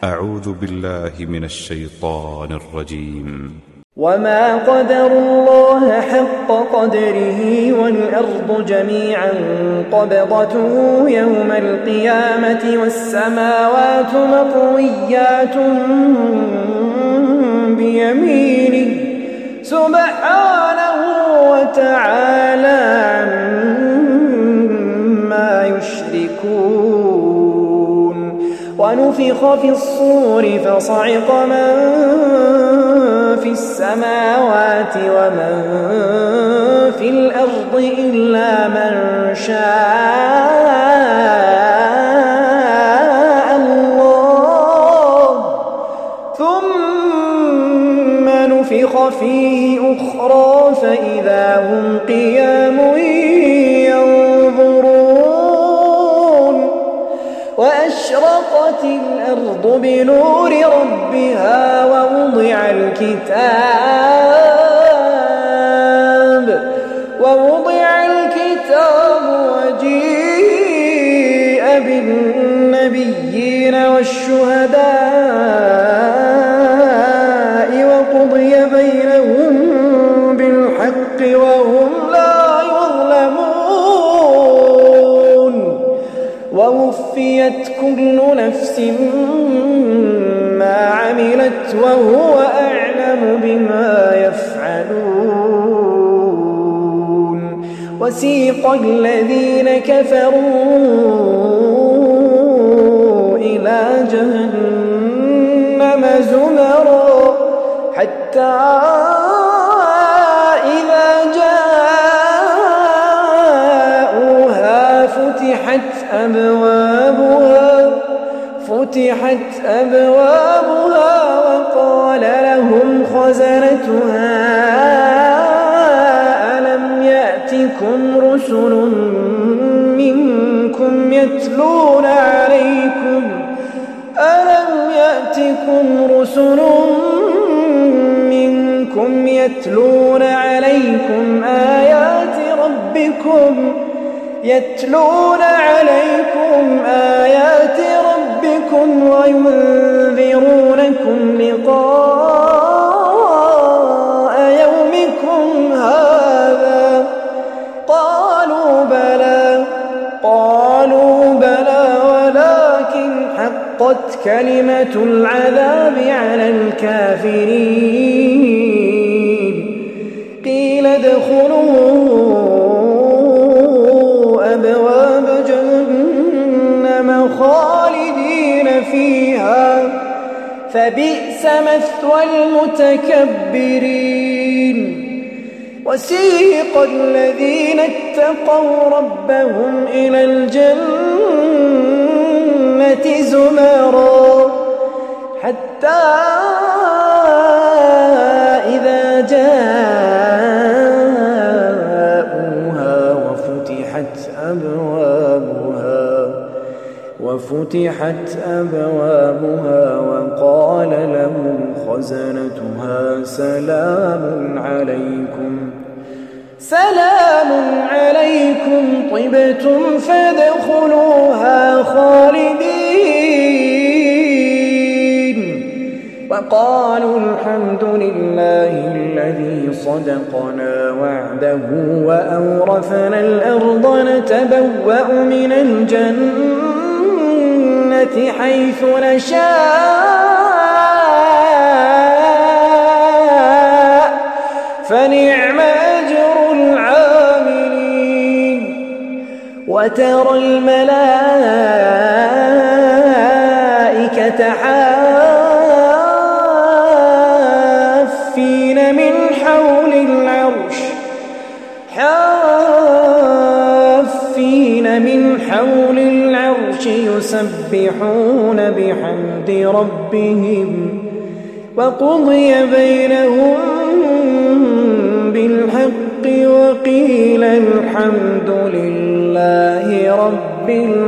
أعوذ بالله من الشيطان الرجيم. وما قدروا الله حق قدره والأرض جميعا قبضته يوم القيامة والسماوات مطويات بيمينه سبحانه وتعالى عما يشركون. ونفخ في الصور فصعق من في السماوات ومن في الأرض إلا من شاء الله ثم نفخ فيه أخرى فإذا هم قيام ينظرون. وأشرقت الأرض بنور ربها ووضع الكتاب وجيء بالنبيين والشهداء وقضي بينهم بالحق وهم لا يظلمون. ووفيت كل نفس ما عملت وهو أعلم بما يفعلون. وسيق الذين كفروا إلى جهنم زمرا حتى إذا جاءوها فتحت أبوابها وقال لهم خزنتها ألم يأتكم رسل منكم يتلون عليكم آيات ربكم وينذرونكم لقاء يومكم هذا قالوا بلى ولكن حقت كلمة العذاب على الكافرين. قيل ادخلوا أبواب جهنم خالدين فيها فبئس مثوى المتكبرين. وسيق الذين اتقوا ربهم إلى الجنة زمرا حتى إذا جاءوها وفتحت أبوابها وقال لهم خزنتها سلام عليكم طبتم فادخلوها خالدين. وقالوا الحمد لله الذي صدقنا وعده وأورثنا الأرض نتبوأ من الجنة حيث نشاء فنعم أجر العاملين. وترى الملائكة حافين من حول العرش يسبحون بحمد ربهم وقضي بينهم بالحق وقيل الحمد لله رب العالمين.